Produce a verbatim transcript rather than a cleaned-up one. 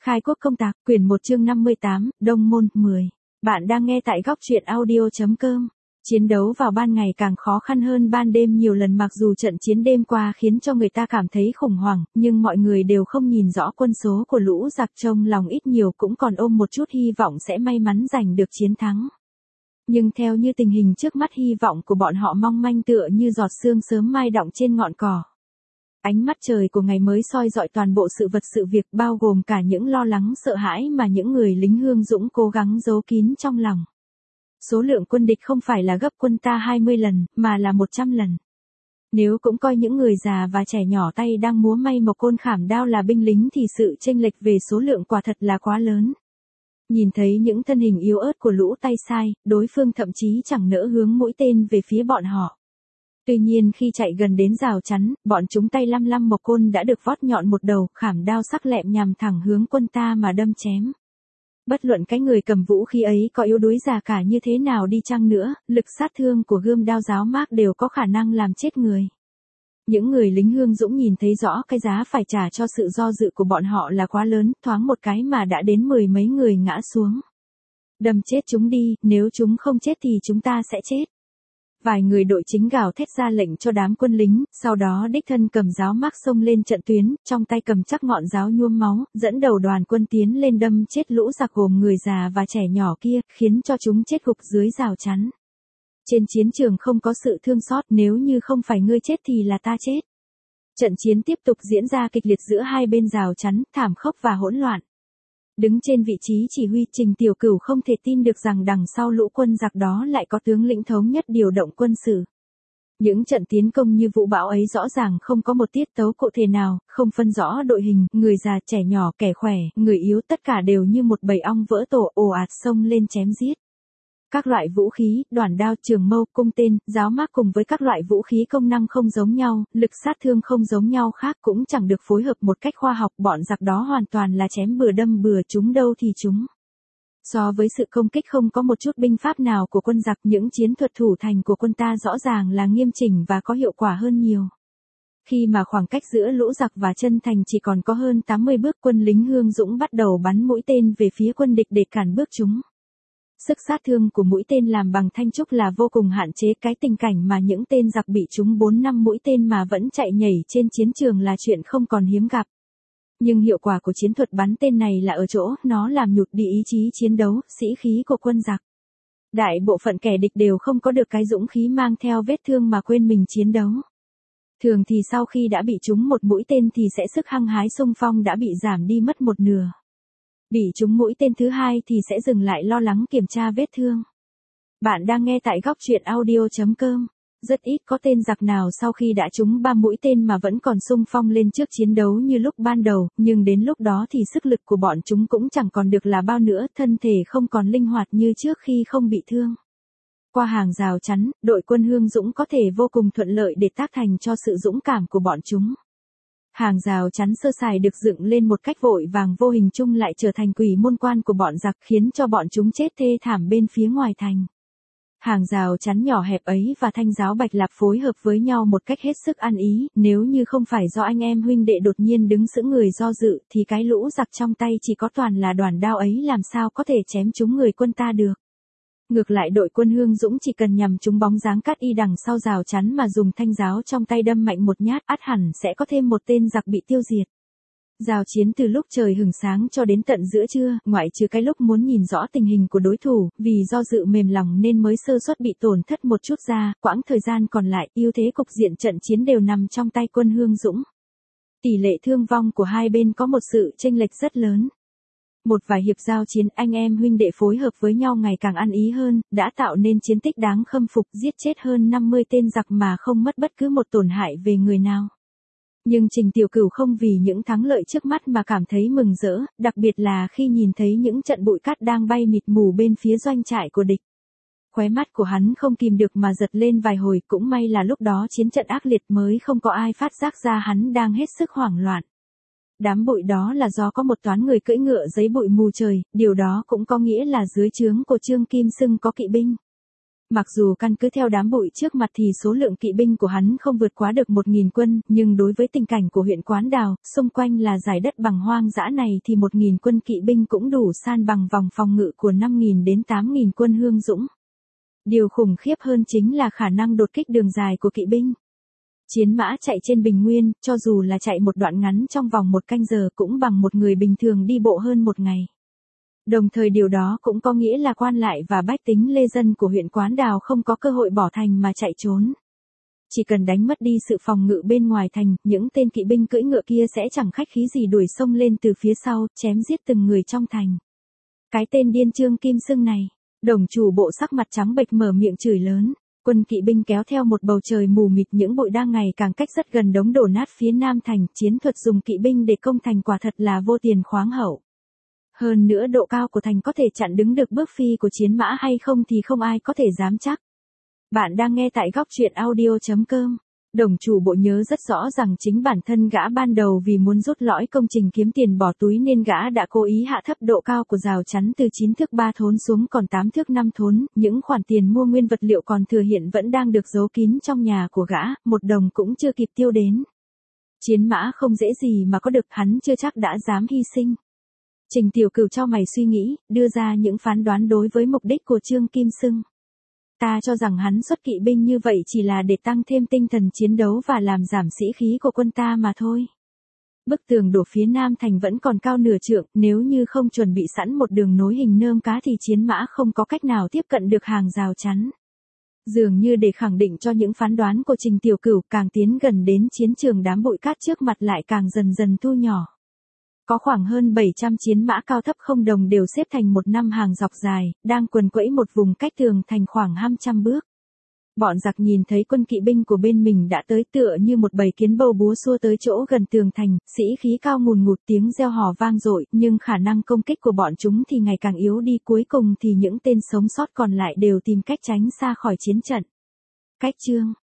Khai quốc công tạc, quyển một chương năm mươi tám, Đông Môn, mười. Bạn đang nghe tại góc truyện audio.com. Chiến đấu vào ban ngày càng khó khăn hơn ban đêm nhiều lần, mặc dù trận chiến đêm qua khiến cho người ta cảm thấy khủng hoảng, nhưng mọi người đều không nhìn rõ quân số của lũ giặc, trong lòng ít nhiều cũng còn ôm một chút hy vọng sẽ may mắn giành được chiến thắng. Nhưng theo như tình hình trước mắt, hy vọng của bọn họ mong manh tựa như giọt sương sớm mai đọng trên ngọn cỏ. Ánh mắt trời của ngày mới soi rọi toàn bộ sự vật sự việc, bao gồm cả những lo lắng sợ hãi mà những người lính Hương Dũng cố gắng giấu kín trong lòng. Số lượng quân địch không phải là gấp quân ta hai mươi lần, mà là một trăm lần. Nếu cũng coi những người già và trẻ nhỏ tay đang múa may một côn khảm đao là binh lính thì sự chênh lệch về số lượng quả thật là quá lớn. Nhìn thấy những thân hình yếu ớt của lũ tay sai, đối phương thậm chí chẳng nỡ hướng mũi tên về phía bọn họ. Tuy nhiên khi chạy gần đến rào chắn, bọn chúng tay lăm lăm một côn đã được vót nhọn một đầu, khảm đao sắc lẹm nhằm thẳng hướng quân ta mà đâm chém. Bất luận cái người cầm vũ khí ấy có yếu đuối già cả như thế nào đi chăng nữa, lực sát thương của gươm đao giáo mác đều có khả năng làm chết người. Những người lính Hương Dũng nhìn thấy rõ cái giá phải trả cho sự do dự của bọn họ là quá lớn, thoáng một cái mà đã đến mười mấy người ngã xuống. Đâm chết chúng đi, nếu chúng không chết thì chúng ta sẽ chết. Vài người đội chính gào thét ra lệnh cho đám quân lính, sau đó đích thân cầm giáo mác xông lên trận tuyến, trong tay cầm chắc ngọn giáo nhuốm máu, dẫn đầu đoàn quân tiến lên đâm chết lũ giặc gồm người già và trẻ nhỏ kia, khiến cho chúng chết gục dưới rào chắn. Trên chiến trường không có sự thương xót, nếu như không phải ngươi chết thì là ta chết. Trận chiến tiếp tục diễn ra kịch liệt giữa hai bên rào chắn, thảm khốc và hỗn loạn. Đứng trên vị trí chỉ huy, Trình Tiểu Cửu không thể tin được rằng đằng sau lũ quân giặc đó lại có tướng lĩnh thống nhất điều động quân sự. Những trận tiến công như vũ bão ấy rõ ràng không có một tiết tấu cụ thể nào, không phân rõ đội hình, người già, trẻ nhỏ, kẻ khỏe, người yếu, tất cả đều như một bầy ong vỡ tổ ồ ạt xông lên chém giết. Các loại vũ khí, đoản đao, trường mâu, cung tên, giáo mác cùng với các loại vũ khí công năng không giống nhau, lực sát thương không giống nhau khác cũng chẳng được phối hợp một cách khoa học, bọn giặc đó hoàn toàn là chém bừa đâm bừa, chúng đâu thì chúng. So với sự công kích không có một chút binh pháp nào của quân giặc, những chiến thuật thủ thành của quân ta rõ ràng là nghiêm chỉnh và có hiệu quả hơn nhiều. Khi mà khoảng cách giữa lũ giặc và chân thành chỉ còn có hơn tám mươi bước, quân lính Hương Dũng bắt đầu bắn mũi tên về phía quân địch để cản bước chúng. Sức sát thương của mũi tên làm bằng thanh trúc là vô cùng hạn chế, cái tình cảnh mà những tên giặc bị trúng bốn năm mũi tên mà vẫn chạy nhảy trên chiến trường là chuyện không còn hiếm gặp. Nhưng hiệu quả của chiến thuật bắn tên này là ở chỗ, nó làm nhụt đi ý chí chiến đấu, sĩ khí của quân giặc. Đại bộ phận kẻ địch đều không có được cái dũng khí mang theo vết thương mà quên mình chiến đấu. Thường thì sau khi đã bị trúng một mũi tên thì sẽ sức hăng hái xung phong đã bị giảm đi mất một nửa. Bị trúng mũi tên thứ hai thì sẽ dừng lại lo lắng kiểm tra vết thương. Bạn đang nghe tại góc truyện audio.com. Rất ít có tên giặc nào sau khi đã trúng ba mũi tên mà vẫn còn xung phong lên trước chiến đấu như lúc ban đầu, nhưng đến lúc đó thì sức lực của bọn chúng cũng chẳng còn được là bao nữa, thân thể không còn linh hoạt như trước khi không bị thương. Qua hàng rào chắn, đội quân Hương Dũng có thể vô cùng thuận lợi để tác thành cho sự dũng cảm của bọn chúng. Hàng rào chắn sơ sài được dựng lên một cách vội vàng, vô hình chung lại trở thành quỷ môn quan của bọn giặc, khiến cho bọn chúng chết thê thảm bên phía ngoài thành. Hàng rào chắn nhỏ hẹp ấy và thanh giáo bạch lạp phối hợp với nhau một cách hết sức ăn ý, nếu như không phải do anh em huynh đệ đột nhiên đứng sững người do dự thì cái lũ giặc trong tay chỉ có toàn là đoản đao ấy làm sao có thể chém trúng người quân ta được. Ngược lại đội quân Hương Dũng chỉ cần nhằm trúng bóng dáng cát y đằng sau rào chắn mà dùng thanh giáo trong tay đâm mạnh một nhát, ắt hẳn sẽ có thêm một tên giặc bị tiêu diệt. Giao chiến từ lúc trời hừng sáng cho đến tận giữa trưa, ngoại trừ cái lúc muốn nhìn rõ tình hình của đối thủ, vì do dự mềm lòng nên mới sơ suất bị tổn thất một chút ra, quãng thời gian còn lại, ưu thế cục diện trận chiến đều nằm trong tay quân Hương Dũng. Tỷ lệ thương vong của hai bên có một sự chênh lệch rất lớn. Một vài hiệp giao chiến, anh em huynh đệ phối hợp với nhau ngày càng ăn ý hơn, đã tạo nên chiến tích đáng khâm phục, giết chết hơn năm mươi tên giặc mà không mất bất cứ một tổn hại về người nào. Nhưng Trình Tiểu Cửu không vì những thắng lợi trước mắt mà cảm thấy mừng rỡ, đặc biệt là khi nhìn thấy những trận bụi cát đang bay mịt mù bên phía doanh trại của địch. Khóe mắt của hắn không kìm được mà giật lên vài hồi, cũng may là lúc đó chiến trận ác liệt mới không có ai phát giác ra hắn đang hết sức hoảng loạn. Đám bụi đó là do có một toán người cưỡi ngựa giấy bụi mù trời, điều đó cũng có nghĩa là dưới trướng của Trương Kim Xưng có kỵ binh. Mặc dù căn cứ theo đám bụi trước mặt thì số lượng kỵ binh của hắn không vượt quá được một nghìn quân, nhưng đối với tình cảnh của huyện Quán Đào, xung quanh là dải đất bằng hoang dã này thì một nghìn quân kỵ binh cũng đủ san bằng vòng phòng ngự của năm nghìn đến tám nghìn quân Hương Dũng. Điều khủng khiếp hơn chính là khả năng đột kích đường dài của kỵ binh. Chiến mã chạy trên bình nguyên, cho dù là chạy một đoạn ngắn trong vòng một canh giờ cũng bằng một người bình thường đi bộ hơn một ngày. Đồng thời điều đó cũng có nghĩa là quan lại và bách tính lê dân của huyện Quán Đào không có cơ hội bỏ thành mà chạy trốn. Chỉ cần đánh mất đi sự phòng ngự bên ngoài thành, những tên kỵ binh cưỡi ngựa kia sẽ chẳng khách khí gì đuổi xông lên từ phía sau, chém giết từng người trong thành. Cái tên điên Trương Kim Xưng này, Đồng chủ bộ sắc mặt trắng bệch mở miệng chửi lớn. Quân kỵ binh kéo theo một bầu trời mù mịt, những bụi đang ngày càng cách rất gần đống đổ nát phía nam thành. Chiến thuật dùng kỵ binh để công thành quả thật là vô tiền khoáng hậu. Hơn nữa độ cao của thành có thể chặn đứng được bước phi của chiến mã hay không thì không ai có thể dám chắc. Bạn đang nghe tại góc truyện audio chấm com. Đồng chủ bộ nhớ rất rõ rằng chính bản thân gã ban đầu vì muốn rút lõi công trình kiếm tiền bỏ túi nên gã đã cố ý hạ thấp độ cao của rào chắn từ chín thước ba thốn xuống còn tám thước năm thốn, những khoản tiền mua nguyên vật liệu còn thừa hiện vẫn đang được giấu kín trong nhà của gã, một đồng cũng chưa kịp tiêu đến. Chiến mã không dễ gì mà có được, hắn chưa chắc đã dám hy sinh. Trình Tiểu Cửu chau mày suy nghĩ, đưa ra những phán đoán đối với mục đích của Trương Kim Xưng. Ta cho rằng hắn xuất kỵ binh như vậy chỉ là để tăng thêm tinh thần chiến đấu và làm giảm sĩ khí của quân ta mà thôi. Bức tường đổ phía nam thành vẫn còn cao nửa trượng, nếu như không chuẩn bị sẵn một đường nối hình nơm cá thì chiến mã không có cách nào tiếp cận được hàng rào chắn. Dường như để khẳng định cho những phán đoán của Trình Tiểu Cửu, càng tiến gần đến chiến trường đám bụi cát trước mặt lại càng dần dần thu nhỏ. Có khoảng hơn bảy trăm chiến mã cao thấp không đồng đều xếp thành một năm hàng dọc dài, đang quần quẫy một vùng cách tường thành khoảng hai trăm bước. Bọn giặc nhìn thấy quân kỵ binh của bên mình đã tới tựa như một bầy kiến bầu búa xua tới chỗ gần tường thành, sĩ khí cao ngùn ngụt, tiếng reo hò vang dội, nhưng khả năng công kích của bọn chúng thì ngày càng yếu đi, cuối cùng thì những tên sống sót còn lại đều tìm cách tránh xa khỏi chiến trận. Cách chương